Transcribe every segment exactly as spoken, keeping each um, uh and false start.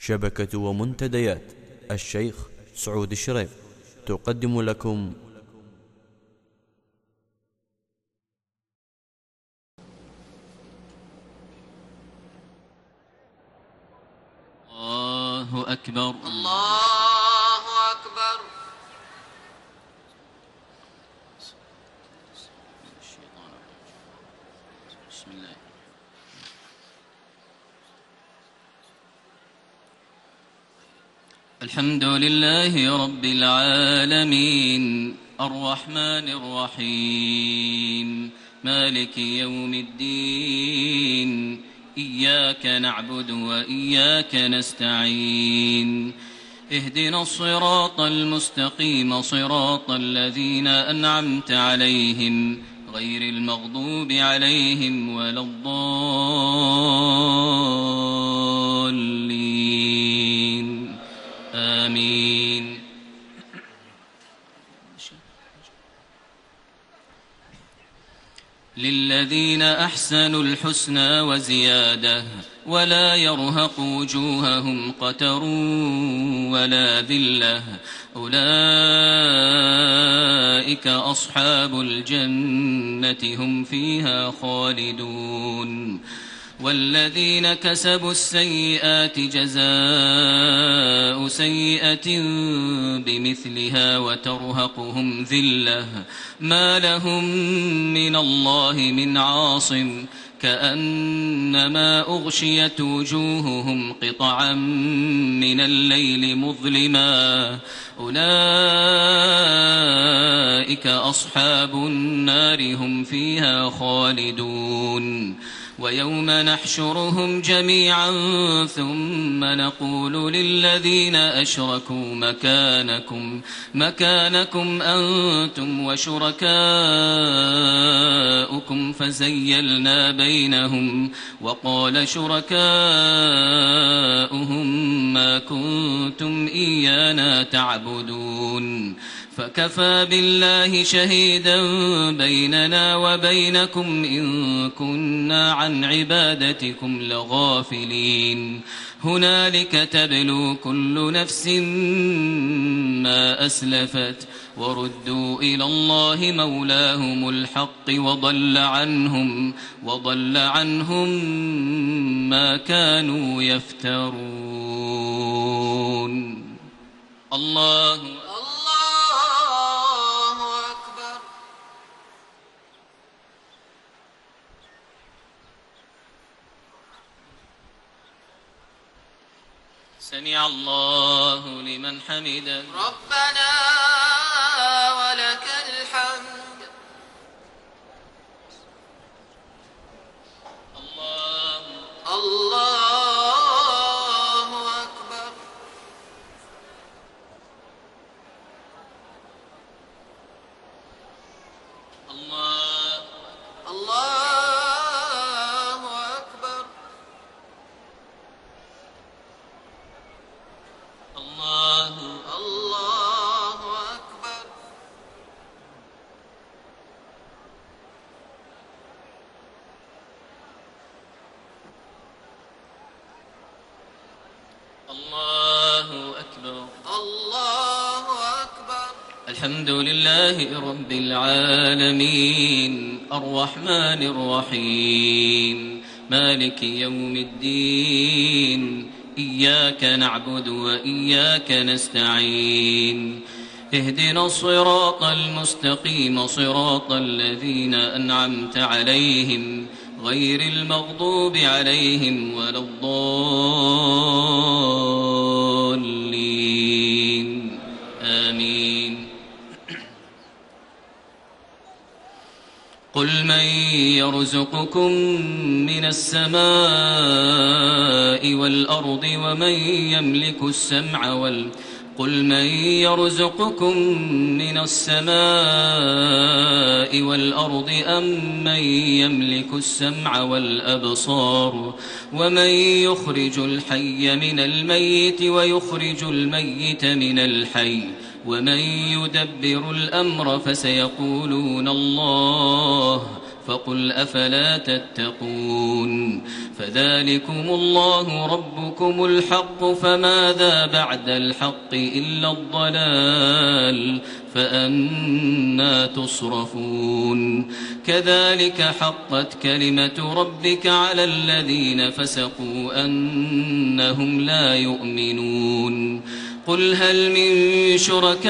شبكة ومنتديات الشيخ سعود الشريف تقدم لكم الله أكبر الله أكبر. بسم الله. الحمد لله رب العالمين الرحمن الرحيم مالك يوم الدين إياك نعبد وإياك نستعين اهدنا الصراط المستقيم صراط الذين أنعمت عليهم غير المغضوب عليهم ولا الضالين آمين. للذين أحسنوا الحسنى وزيادة ولا يرهق وجوههم قتر ولا ذلة أولئك أصحاب الجنة هم فيها خالدون. والذين كسبوا السيئات جزاء سيئة بمثلها وترهقهم ذلة ما لهم من الله من عاصم كأنما أغشيت وجوههم قطعا من الليل مظلما أولئك أصحاب النار هم فيها خالدون. ويوم نحشرهم جميعا ثم نقول للذين أشركوا مكانكم مكانكم أنتم وشركاؤكم فزيلنا بينهم وقال شركاؤهم ما كنتم إيانا تعبدون فكفى بالله شهيدا بيننا وبينكم إن كنا عن عبادتكم لغافلين. هنالك تبلو كل نفس ما أسلفت وردوا إلى الله مولاهم الحق وضل عنهم وضل عنهم ما كانوا يفترون. الله سمع الله لمن حمده ربنا ولك الحمد. الله الله أكبر. الله الله أكبر. الله الله أكبر. الله أكبر. الله أكبر. الحمد لله رب العالمين الرحمن الرحيم مالك يوم الدين إياك نعبد وإياك نستعين اهدنا الصراط المستقيم صراط الذين أنعمت عليهم غير المغضوب عليهم ولا الضالين آمين. قل من يرزقكم من السماء والأرض ومن يملك السمع وال قل من يرزقكم من السماء والأرض أم من يملك السمع والأبصار ومن يخرج الحي من الميت ويخرج الميت من الحي ومن يدبر الأمر فسيقولون الله فقل أفلا تتقون فذلكم الله ربكم الحق فماذا بعد الحق إلا الضلال فأنى تصرفون كذلك حقت كلمة ربك على الذين فسقوا أنهم لا يؤمنون قل هل من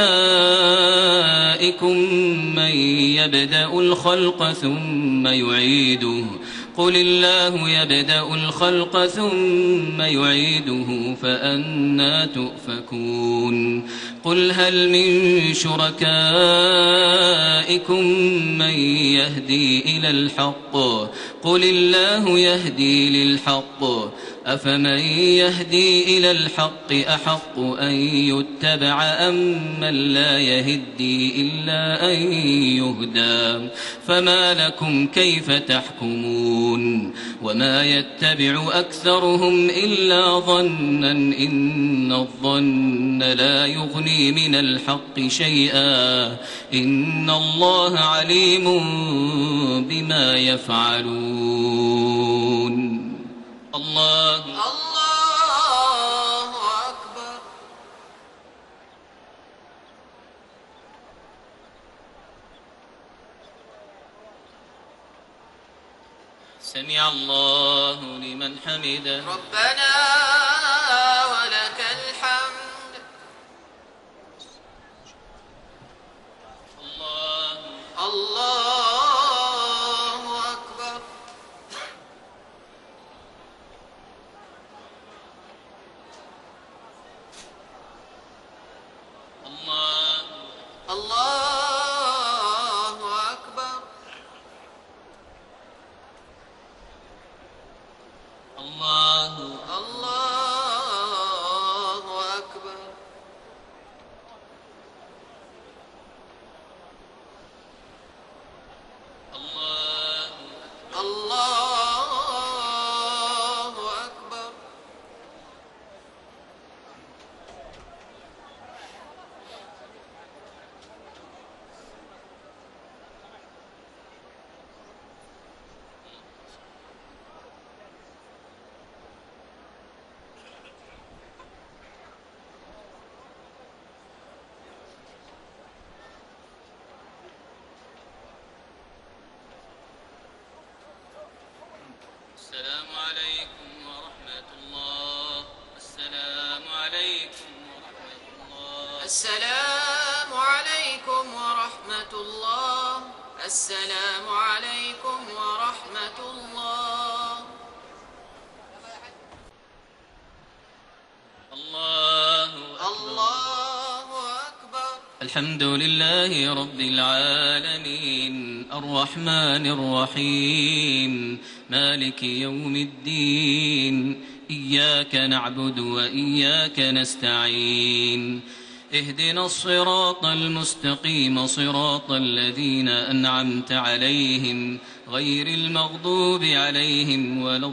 شركائكم من يبدأ الخلق ثم يعيده قل الله يبدأ الخلق ثم يعيده فأنى تؤفكون قل هل من شركائكم من يهدي إلى الحق قل الله يهدي للحق أفمن يهدي إلى الحق أحق أن يتبع أم من لا يهدي إلا أن يهدى فما لكم كيف تحكمون وما يتبع أكثرهم إلا ظنا إن الظن لا يغني من الحق شيئا إن الله عليم بما يفعلون الله الله أكبر. سمع الله لمن حمده ربنا ولك الحمد. الله الله أكبر. الله الله أكبر. الله الله أكبر. الله الله أكبر. السلام عليكم ورحمة الله السلام عليكم ورحمة الله السلام عليكم ورحمة الله. السلام عليكم ورحمة الله. الله الله أكبر. الحمد لله رب العالمين الرحمن الرحيم مالك يوم الدين إياك نعبد وإياك نستعين اهدنا الصراط المستقيم صراط الذين أنعمت عليهم غير المغضوب عليهم ولا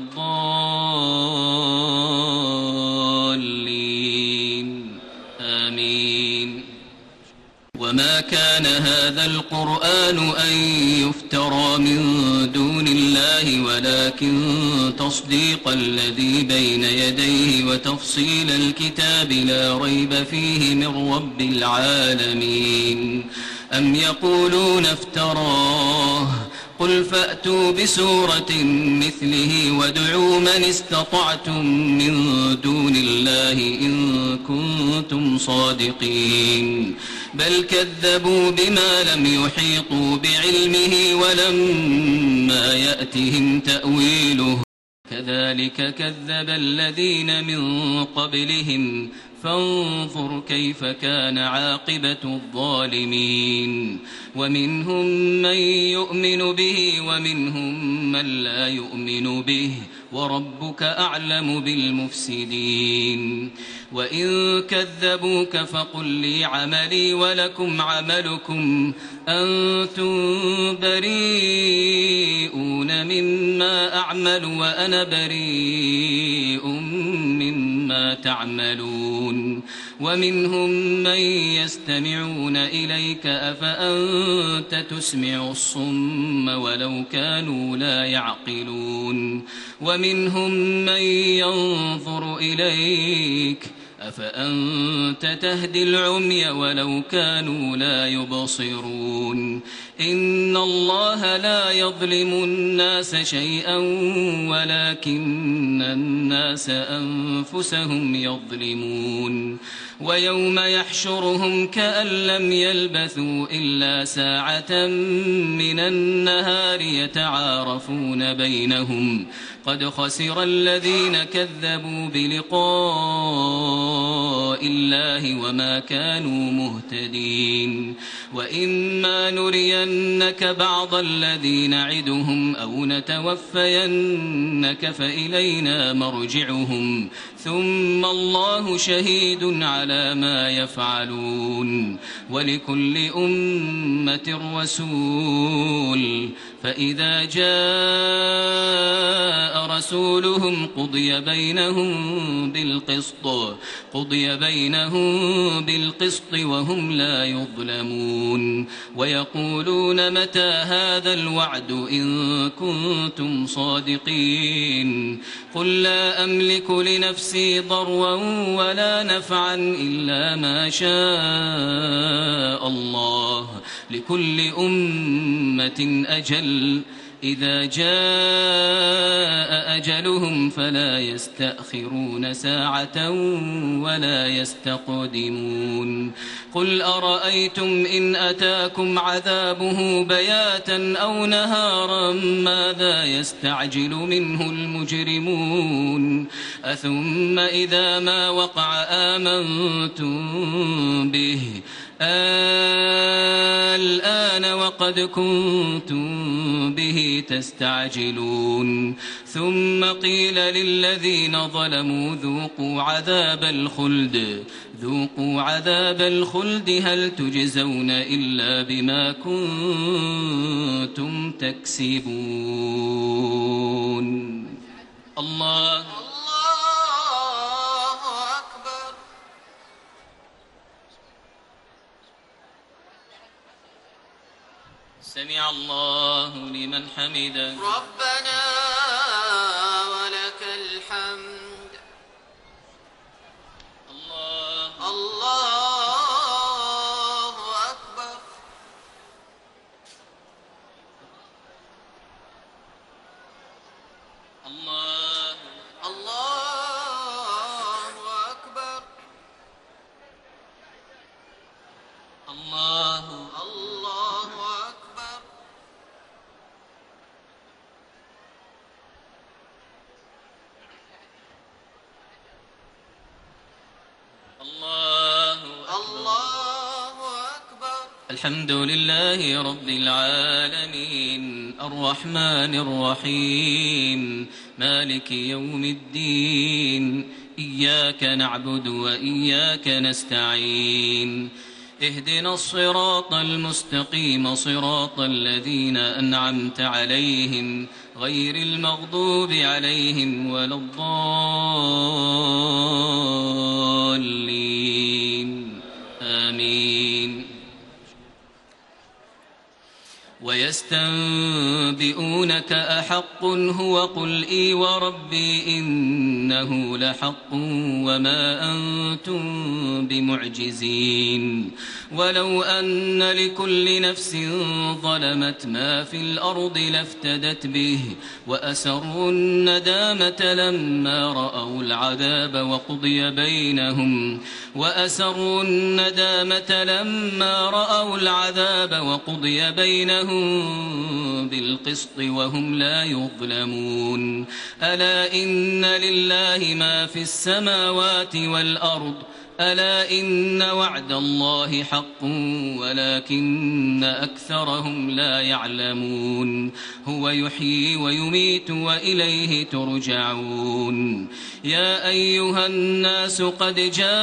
الضالين آمين وما كان هذا القرآن أن يفترى من دون الله ولكن تصديق الذي بين يديه وتفصيل الكتاب لا ريب فيه من رب العالمين أم يقولون افتراه قل فأتوا بسورة مثله وادعوا من استطعتم من دون الله إن كنتم صادقين بل كذبوا بما لم يحيطوا بعلمه ولما يأتهم تأويله كذلك كذب الذين من قبلهم فانظر كيف كان عاقبة الظالمين ومنهم من يؤمن به ومنهم من لا يؤمن به وربك أعلم بالمفسدين وإن كذبوك فقل لي عملي ولكم عملكم أنتم بريئون مما أعمل وأنا بريء مما تعملون ومنهم من يستمعون إليك أفأنت تسمع الصم ولو كانوا لا يعقلون ومنهم من ينظر إليك أفأنت تهدي العمي ولو كانوا لا يبصرون إن الله لا يظلم الناس شيئا ولكن الناس أنفسهم يظلمون ويوم يحشرهم كأن لم يلبثوا إلا ساعة من النهار يتعارفون بينهم قد خسر الذين كذبوا بلقاء الله وما كانوا مهتدين وإما نرينك بعض الذي نعدهم أو نتوفينك فإلينا مرجعهم ثم الله شهيد على ما يفعلون ولكل أمة رسول فإذا جاء رسولهم قضي بينهم بالقسط قضي بينهم بالقسط وهم لا يظلمون ويقولون متى هذا الوعد إن كنتم صادقين قل لا أملك لنفسي ضرا ولا نفعا إلا ما شاء الله لكل أمة أجل إذا جاء أجلهم فلا يستأخرون ساعة ولا يستقدمون قل أرأيتم إن أتاكم عذابه بياتا أو نهارا ماذا يستعجل منه المجرمون أثم إذا ما وقع آمنتم به الآن وقد كنتم به تستعجلون ثم قيل للذين ظلموا ذوقوا عذاب الخلد ذوقوا عذاب الخلد هل تجزون إلا بما كنتم تكسبون الله سمع الله لمن حمده ربنا ولك الحمد الله الله أكبر الله الله أكبر الله الله أكبر الله الله أكبر الحمد لله رب العالمين الرحمن الرحيم مالك يوم الدين إياك نعبد وإياك نستعين اهدنا الصراط المستقيم صراط الذين أنعمت عليهم غير المغضوب عليهم ولا الضالين آمين ويستنبئونك أحق هو قل إي وربي إنه لحق وما أنتم بمعجزين ولو أن لكل نفس ظلمت ما في الأرض لافتدت به وأسروا الندامة لما رأوا العذاب وقضي بينهم وأسروا الندامة لما رأوا العذاب وقضي بينهم بالقسط وهم لا يظلمون ألا إن لله ما في السماوات والأرض ألا إن وعد الله حق ولكن أكثرهم لا يعلمون هو يحيي ويميت وإليه ترجعون يا أيها الناس قد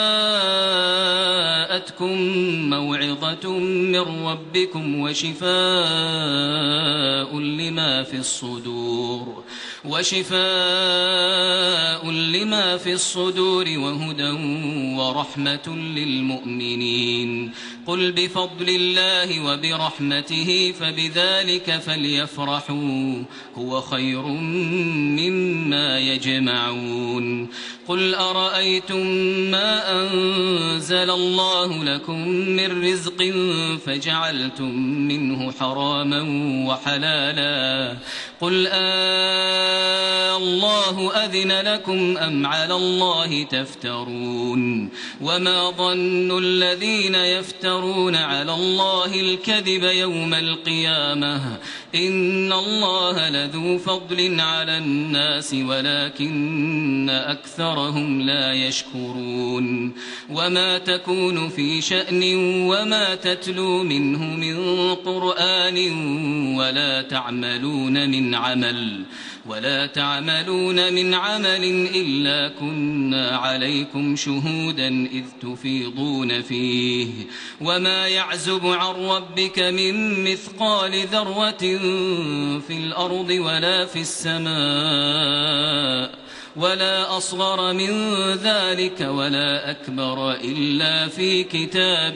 جاءتكم موعظة من ربكم وشفاء لما في الصدور وشفاء لما في الصدور وهدى ورحمة للمؤمنين. قل بفضل الله وبرحمته فبذلك فليفرحوا هو خير مما يجمعون. قل أرأيتم ما أنزل الله لكم من رزق فجعلتم منه حراما وحلالا قل آه الله أذن لكم أم على الله تفترون. وما ظن الذين يفترون على الله الكذب يوم القيامة إن الله لذو فضل على الناس ولكن أكثرهم لا يشكرون. وما تكون في شأن وما تتلو منه من قرآن ولا تعملون من عمل ولا تعملون من عمل إلا كنا عليكم شهودا إذ تفيضون فيه. وما يعزب عن ربك من مثقال ذرة في الأرض ولا في السماء ولا أصغر من ذلك ولا أكبر إلا في كتاب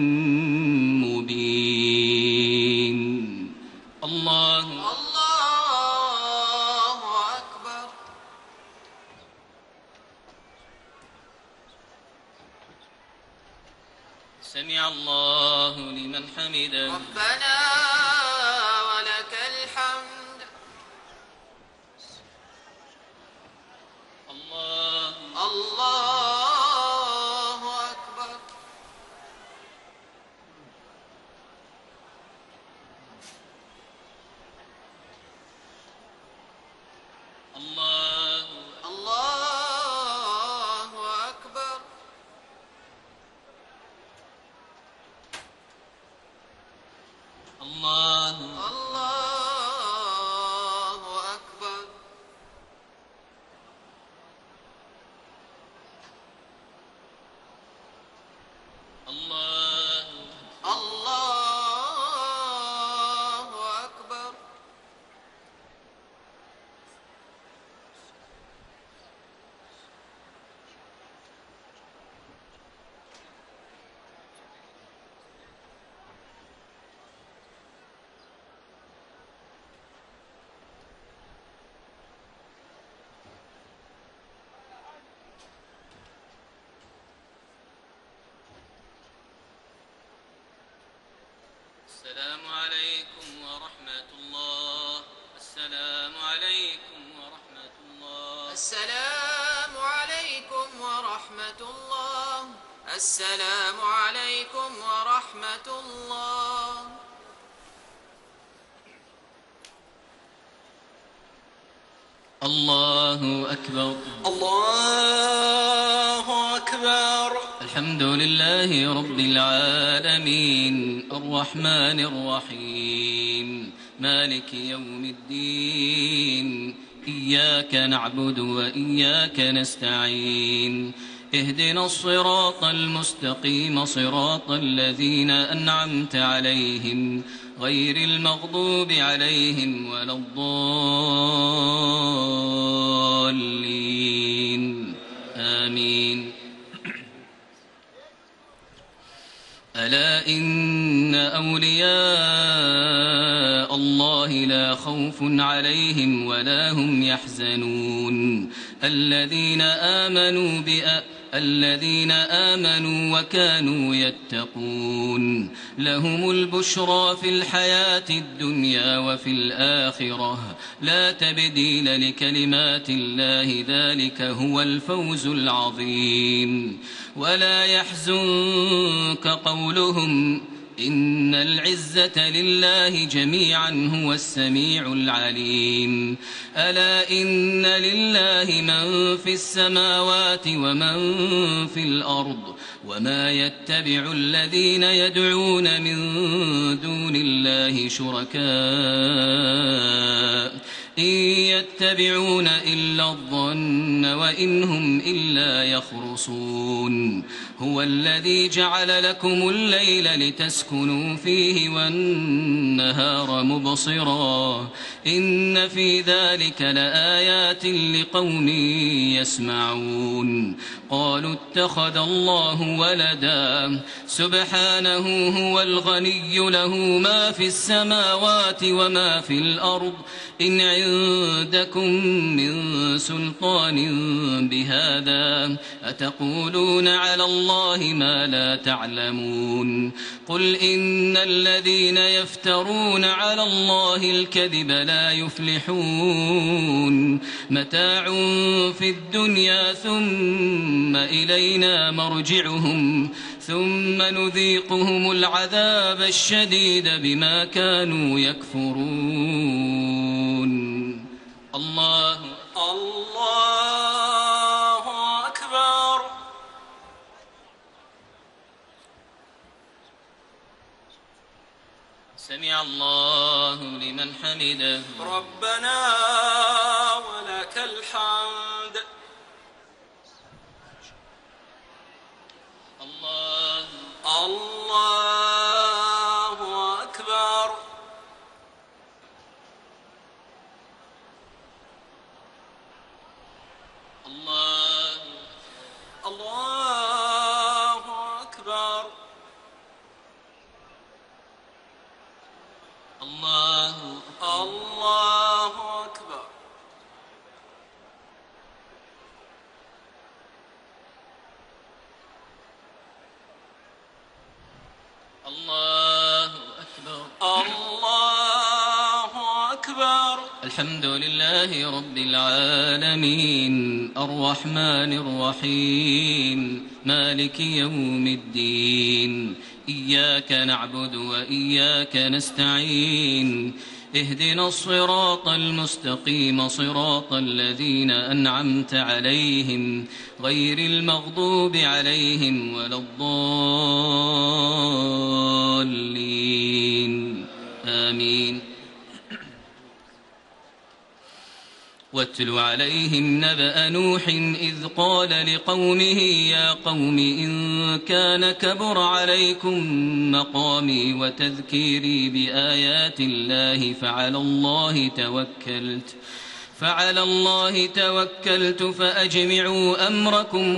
مبين. الله الله أكبر. سمع الله لمن حمده. ربنا ولك الحمد. الله الله أكبر. الله الله أكبر. الله الله أكبر. الله الله أكبر. السلام عليكم ورحمة الله. السلام عليكم ورحمة الله. السلام عليكم ورحمة الله. السلام عليكم ورحمة الله. الله أكبر. الله أكبر. الحمد لله رب العالمين الرحمن الرحيم مالك يوم الدين. إياك نعبد وإياك نستعين. اهدنا الصراط المستقيم صراط الذين أنعمت عليهم غير المغضوب عليهم ولا الضالين آمين. ألا إن أولياء الله لا خوف عليهم ولا هم يحزنون الذين آمنوا بأ الذين آمنوا وكانوا يتقون لهم البشرى في الحياة الدنيا وفي الآخرة لا تبديل لكلمات الله ذلك هو الفوز العظيم. ولا يحزنك قولهم إن العزة لله جميعا هو السميع العليم. ألا إن لله من في السماوات ومن في الأرض وما يتبع الذين يدعون من دون الله شركاء إن يتبعون إلا الظن وإن هم إلا يخرصون هو الذي جعل لكم الليل لتسكنوا فيه والنهار مبصرا إن في ذلك لآيات لقوم يسمعون قالوا اتخذ الله ولدا سبحانه هو الغني له ما في السماوات وما في الأرض إن عندكم من سلطان بهذا أتقولون على الله ما لا تعلمون قل إن الذين يفترون على الله الكذب لا يفلحون متاع في الدنيا ثم إلينا مرجعهم ثم نذيقهم العذاب الشديد بما كانوا يكفرون الله الله أكبر سمع الله لمن حمده ربنا ولك الحمد الله الله أكبر الله الله أكبر الله الله أكبر الله أكبر الله أكبر الحمد لله رب العالمين الرحمن الرحيم مالك يوم الدين إياك نعبد وإياك نستعين اهدنا الصراط المستقيم صراط الذين أنعمت عليهم غير المغضوب عليهم ولا الضالين آمين واتل عليهم نبأ نوح إذ قال لقومه يا قوم إن كان كبر عليكم مقامي وتذكيري بآيات الله فعلى الله توكلت فعلى الله توكلت فأجمعوا أمركم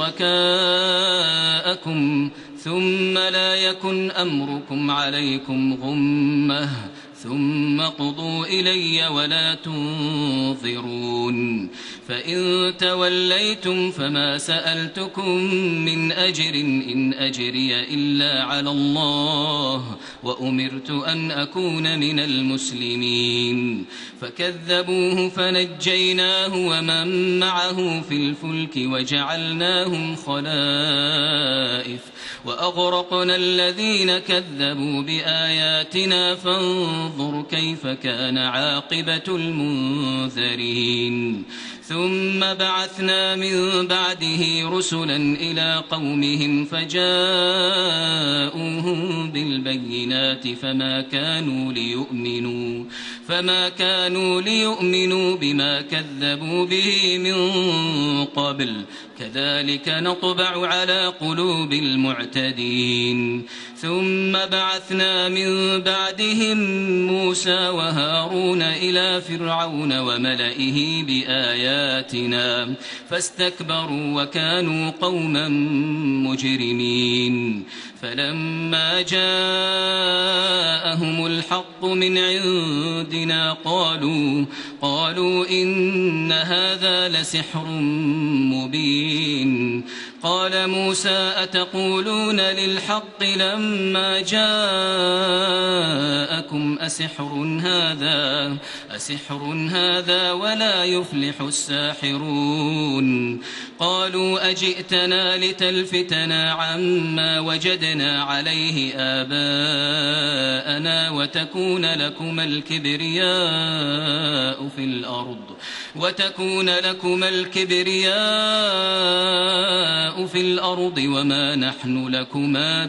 وشركاءكم ثم لا يكن أمركم عليكم غمة ثم قضوا إلي ولا تنظرون فإن توليتم فما سألتكم من أجر إن أجري إلا على الله وأمرت أن أكون من المسلمين فكذبوه فنجيناه ومن معه في الفلك وجعلناهم خلائف وأغرقنا الذين كذبوا بآياتنا فانظر كيف كان عاقبة المنذرين ثم بعثنا من بعده رسلا إلى قومهم فجاءوهم بالبينات فما كانوا ليؤمنوا فما كانوا ليؤمنوا بما كذبوا به من قبل كذلك نطبع على قلوب المعتدين ثم بعثنا من بعدهم موسى وهارون إلى فرعون وملئه بآياتنا فاستكبروا وكانوا قوما مجرمين فلما جاءهم الحق من عندنا قالوا قالوا إن هذا لسحر مبين قال موسى أتقولون للحق لما جاءكم أسحر هذا أسحر هذا ولا يفلح الساحرون قالوا أجئتنا لتلفتنا عما وجدنا عليه آباءنا وتكون لكما الكبرياء في الأرض وتكون لكما الكبرياء في الأرض وما نحن لكما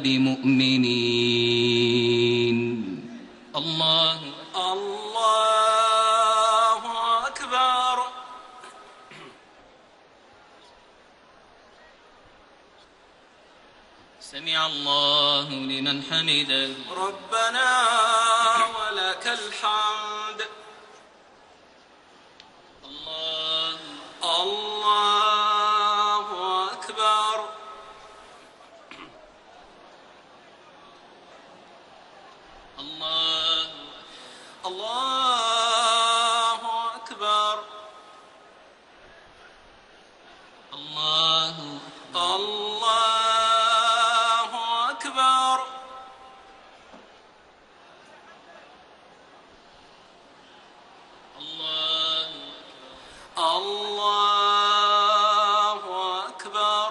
بمؤمنين الله الله سمع الله لمن حمده. ربنا ولك الحمد. الله الله أكبر. الله الله أكبر. الله الله أكبر. الله الله أكبر.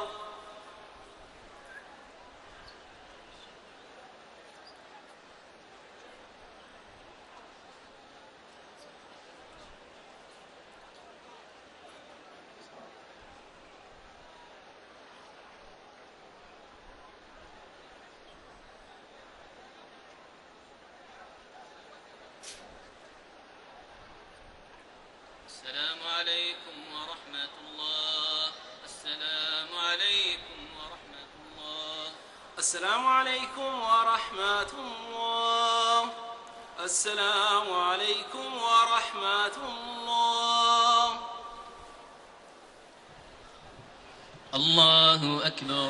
السلام عليكم ورحمة الله. السلام عليكم ورحمة الله. السلام عليكم ورحمة الله. السلام عليكم ورحمة الله. الله أكبر.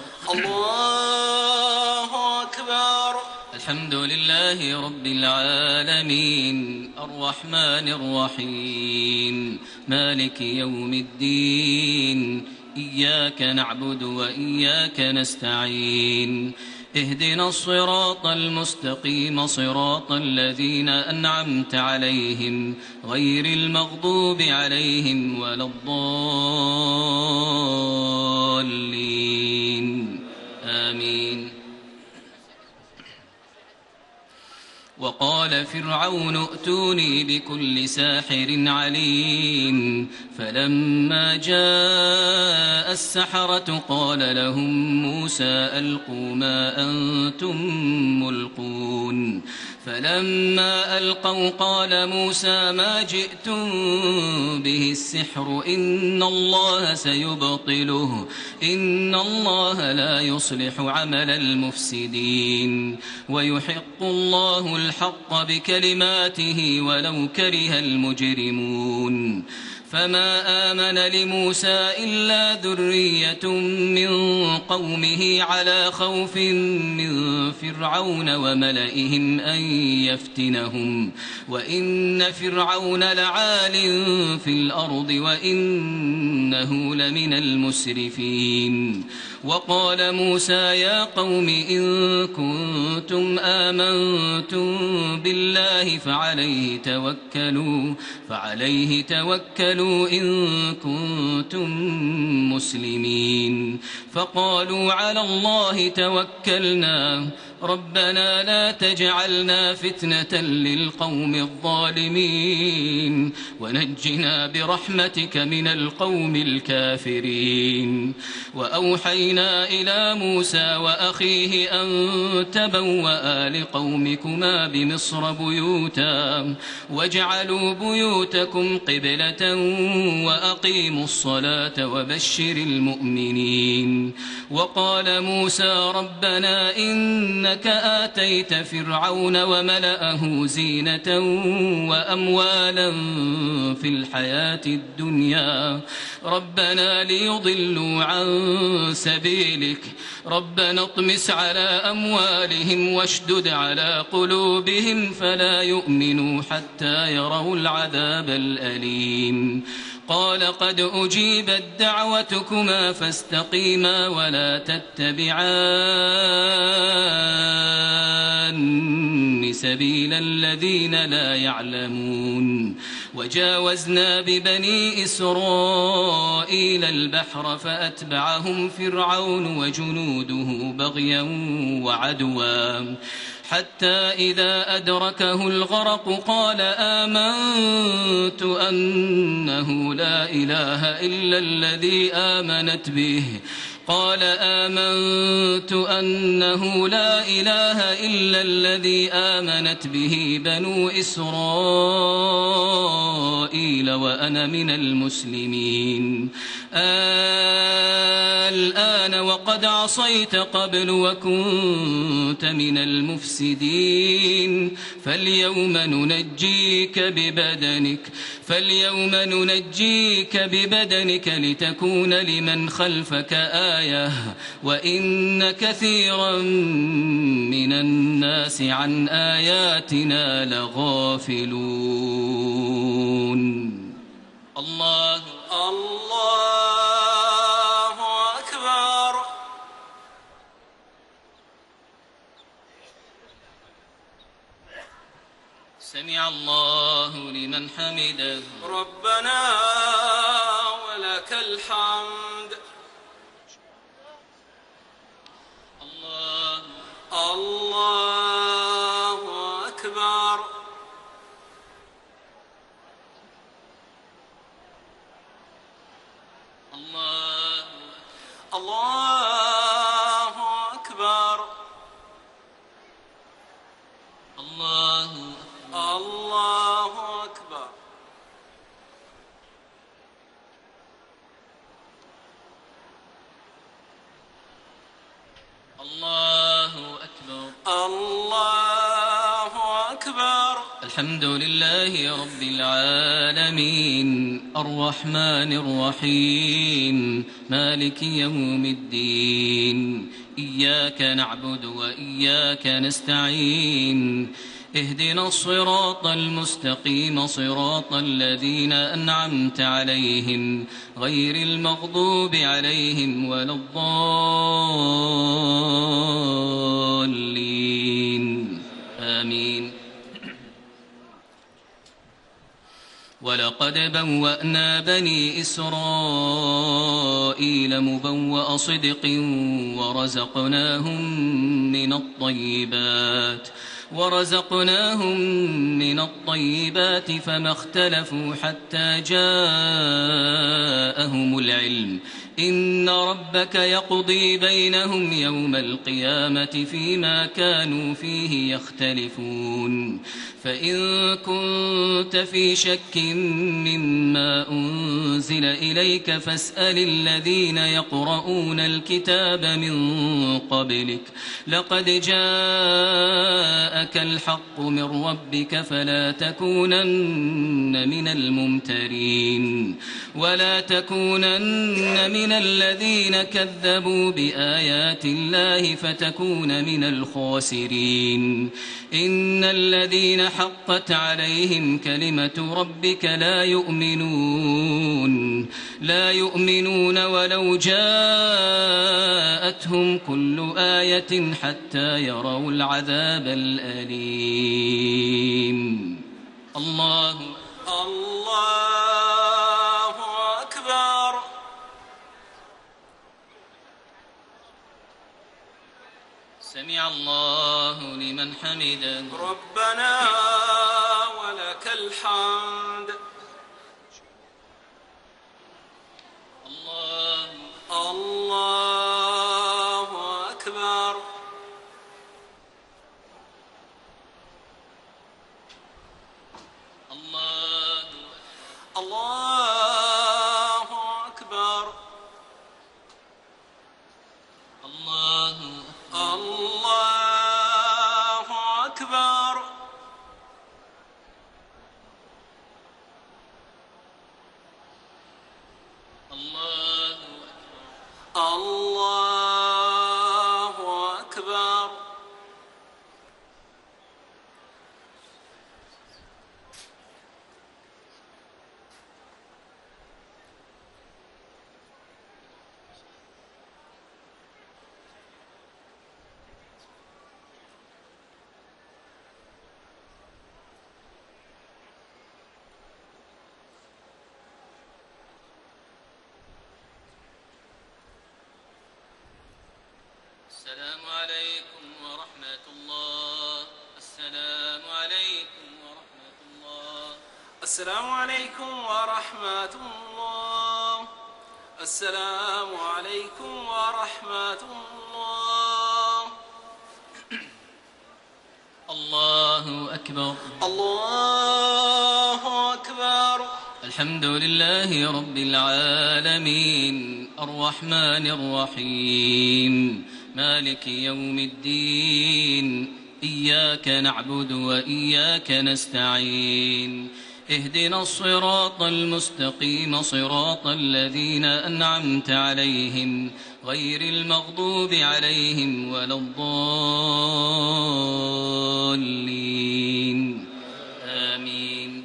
الله أكبر. الحمد لله رب العالمين الرحمن الرحيم مالك يوم الدين إياك نعبد وإياك نستعين اهدنا الصراط المستقيم صراط الذين أنعمت عليهم غير المغضوب عليهم ولا الضالين آمين. وقال فرعون ائتوني بكل ساحر عليم فلما جاء السحرة قال لهم موسى ألقوا ما أنتم ملقون فلما ألقوا قال موسى ما جئتم به السحر إن الله سيبطله إن الله لا يصلح عمل المفسدين ويحق الله الحق بكلماته ولو كره المجرمون فما آمن لموسى إلا ذرية من قومه على خوف من فرعون وملئهم أن يفتنهم وإن فرعون لعال في الأرض وإنه لمن المسرفين. وقال موسى يا قوم إن كنتم آمنتم بالله فعليه توكلوا فعليه توكلوا إن كنتم مسلمين. فقالوا على الله توكلنا ربنا لا تجعلنا فتنة للقوم الظالمين ونجنا برحمتك من القوم الكافرين. وأوحينا إلى موسى وأخيه أن تبوأ لقومكما بمصر بيوتا واجعلوا بيوتكم قبلة وأقيموا الصلاة وبشر المؤمنين. وقال موسى ربنا إنك آتيت فرعون وملأه زينة وأموالا في الحياة الدنيا ربنا ليضلوا عن سبيلك ربنا اطمس على أموالهم واشدد على قلوبهم فلا يؤمنوا حتى يروا العذاب الأليم. قال قد أجيبت دعوتكما فاستقيما ولا تتبعان سبيل الذين لا يعلمون. وجاوزنا ببني إسرائيل البحر فأتبعهم فرعون وجنوده بغيا وعدوا حتى إذا أدركه الغرق قال آمنت أنه لا إله إلا الذي آمنت به قال آمنت أنه لا إله إلا الذي آمنت به بنو إسرائيل وأنا من المسلمين. الآن وقد عصيت قبل وكنت من المفسدين فاليوم ننجيك ببدنك فاليوم ننجيك ببدنك لتكون لمن خلفك آية وإن كثيرا من الناس عن آياتنا لغافلون. الله الله أكبر. سمع الله لمن حمده. ربنا ولك الحمد. الله الله أكبر. الله الله أكبر. الله الله أكبر. الله أكبر. الله أكبر. الحمد لله رب العالمين الرحمن الرحيم مالك يوم الدين إياك نعبد وإياك نستعين اهدنا الصراط المستقيم صراط الذين أنعمت عليهم غير المغضوب عليهم ولا الضالين آمين. ولقد بوأنا بني إسرائيل مبوأ صدق ورزقناهم من الطيبات ورزقناهم من الطيبات فما اختلفوا حتى جاءهم العلم إن ربك يقضي بينهم يوم القيامة فيما كانوا فيه يختلفون. فإن كنت في شك مما أنزل إليك فاسأل الذين يقرؤون الكتاب من قبلك لقد جاءك الحق من ربك فلا تكونن من الممترين ولا تكونن من الذين كذبوا بآيات الله فتكون من الخاسرين. إن الذين حقت عليهم كلمة ربك لا يؤمنون لا يؤمنون ولو جاءتهم كل آية حتى يروا العذاب الأليم. الله الله أكبر. سمع الله لمن حمده. ربنا ولك الحمد. الله الله أكبر. الله الله أكبر. الله الله أكبر. الله الله أكبر. السلام عليكم ورحمة الله. السلام عليكم ورحمة الله. السلام عليكم ورحمة الله. السلام عليكم ورحمة الله. الله أكبر. الله أكبر. الحمد لله رب العالمين الرحمن الرحيم مالك يوم الدين إياك نعبد وإياك نستعين اهدنا الصراط المستقيم صراط الذين أنعمت عليهم غير المغضوب عليهم ولا الضالين آمين.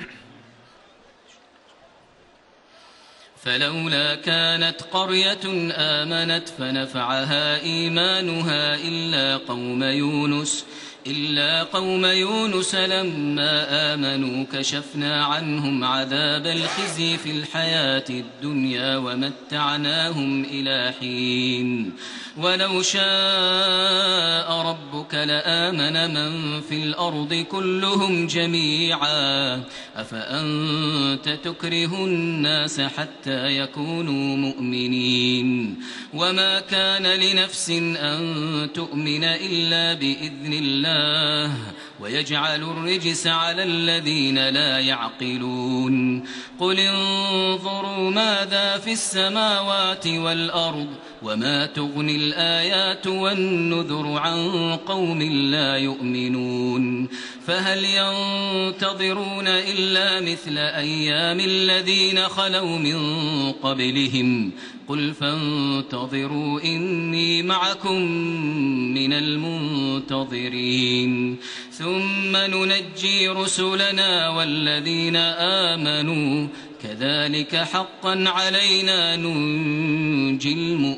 فلولا كانت قرية آمنت فنفعها إيمانها إلا قوم يونس إلا قوم يونس لما آمنوا كشفنا عنهم عذاب الخزي في الحياة الدنيا ومتعناهم إلى حين ولو شاء ربك لآمن من في الأرض كلهم جميعا أفأنت تكره الناس حتى يكونوا مؤمنين وما كان لنفس أن تؤمن إلا بإذن الله ويجعل الرجس على الذين لا يعقلون قل انظروا ماذا في السماوات والأرض وما تغني الآيات والنذر عن قوم لا يؤمنون فهل ينتظرون إلا مثل أيام الذين خلوا من قبلهم قل فانتظروا إني معكم من المنتظرين ثم ننجي رسلنا والذين آمنوا كذلك حقا علينا ننجي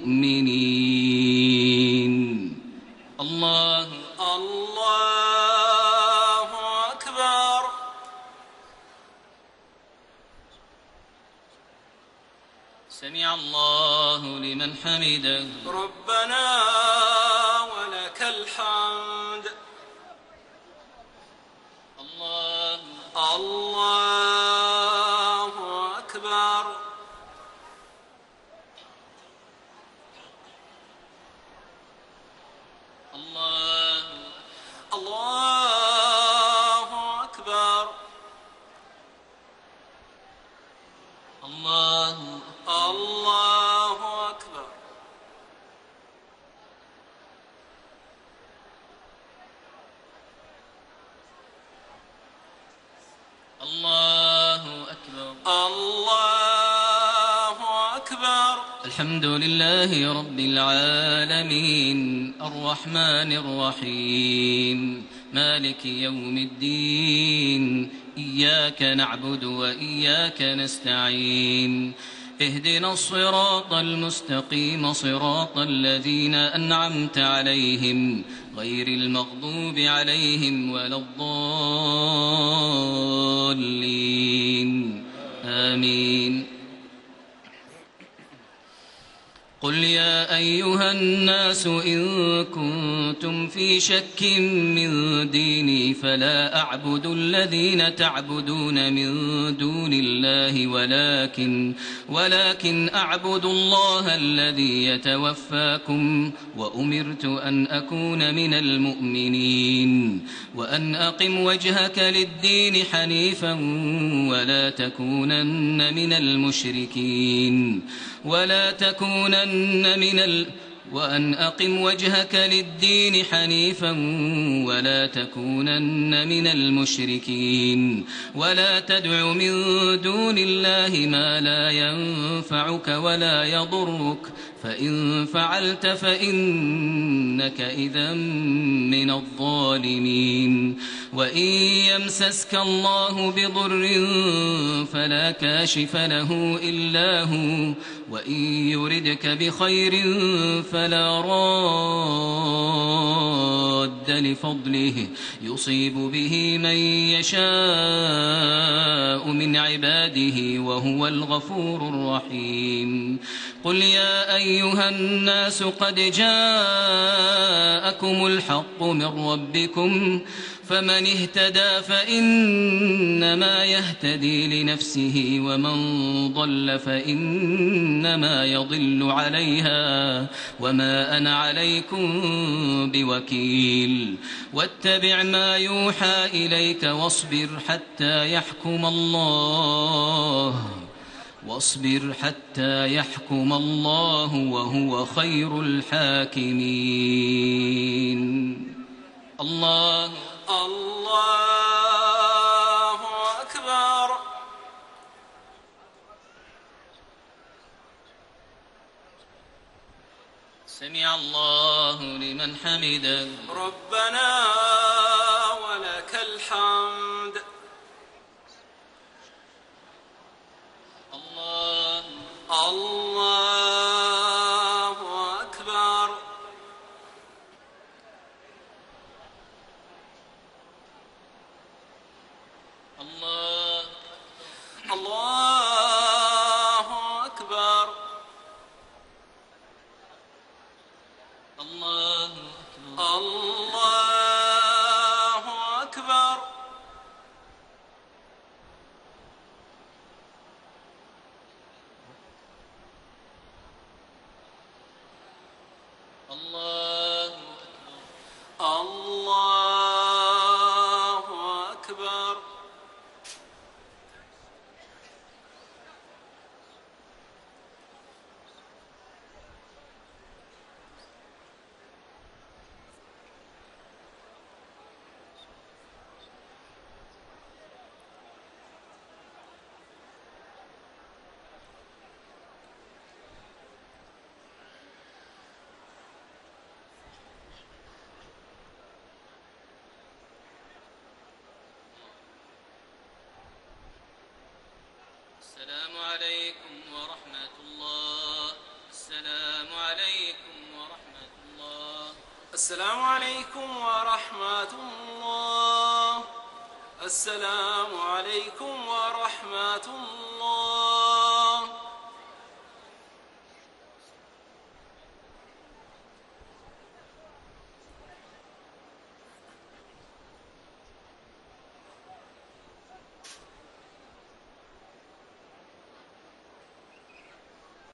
المؤمنين. الله الله أكبر. سمع الله لمن حمده. ربنا ولك الحمد. الله الله أكبر. الله الله أكبر. الله الله أكبر. الله أكبر. الله أكبر. الحمد لله رب العالمين الرحمن الرحيم مالك يوم الدين إياك نعبد وإياك نستعين اهدنا الصراط المستقيم صراط الذين أنعمت عليهم غير المغضوب عليهم ولا الضالين آمين. قل يا أيها الناس إن كنتم في شك من ديني فلا أعبد الذين تعبدون من دون الله ولكن ولكن أعبد الله الذي يتوفاكم وأمرت أن أكون من المؤمنين وأن أقم وجهك للدين حنيفا ولا تكونن من المشركين ولا تكونن من ال وأن أقم وجهك للدين حنيفا ولا تكونن من المشركين ولا تدع من دون الله ما لا ينفعك ولا يضرك فإن فعلت فإنك إذا من الظالمين. وإن يمسسك الله بضر فلا كاشف له إلا هو وإن يردك بخير فلا راد لفضله يصيب به من يشاء من عباده وهو الغفور الرحيم. قل يا أيها الناس قد جاءكم جاءكم الحق من ربكم فمن اهتدى فإنما يهتدي لنفسه ومن ضل فإنما يضل عليها وما أنا عليكم بوكيل واتبع ما يوحى إليك واصبر حتى يحكم الله واصبر حتى يحكم الله وهو خير الحاكمين. الله الله أكبر. سمع الله لمن حمده. ربنا ولك الحمد. الله الله أكبر. الله الله أكبر. الله الله أكبر. الله الله أكبر. السلام عليكم ورحمة الله. السلام عليكم ورحمة الله. السلام عليكم ورحمة الله. السلام عليكم ورحمة الله.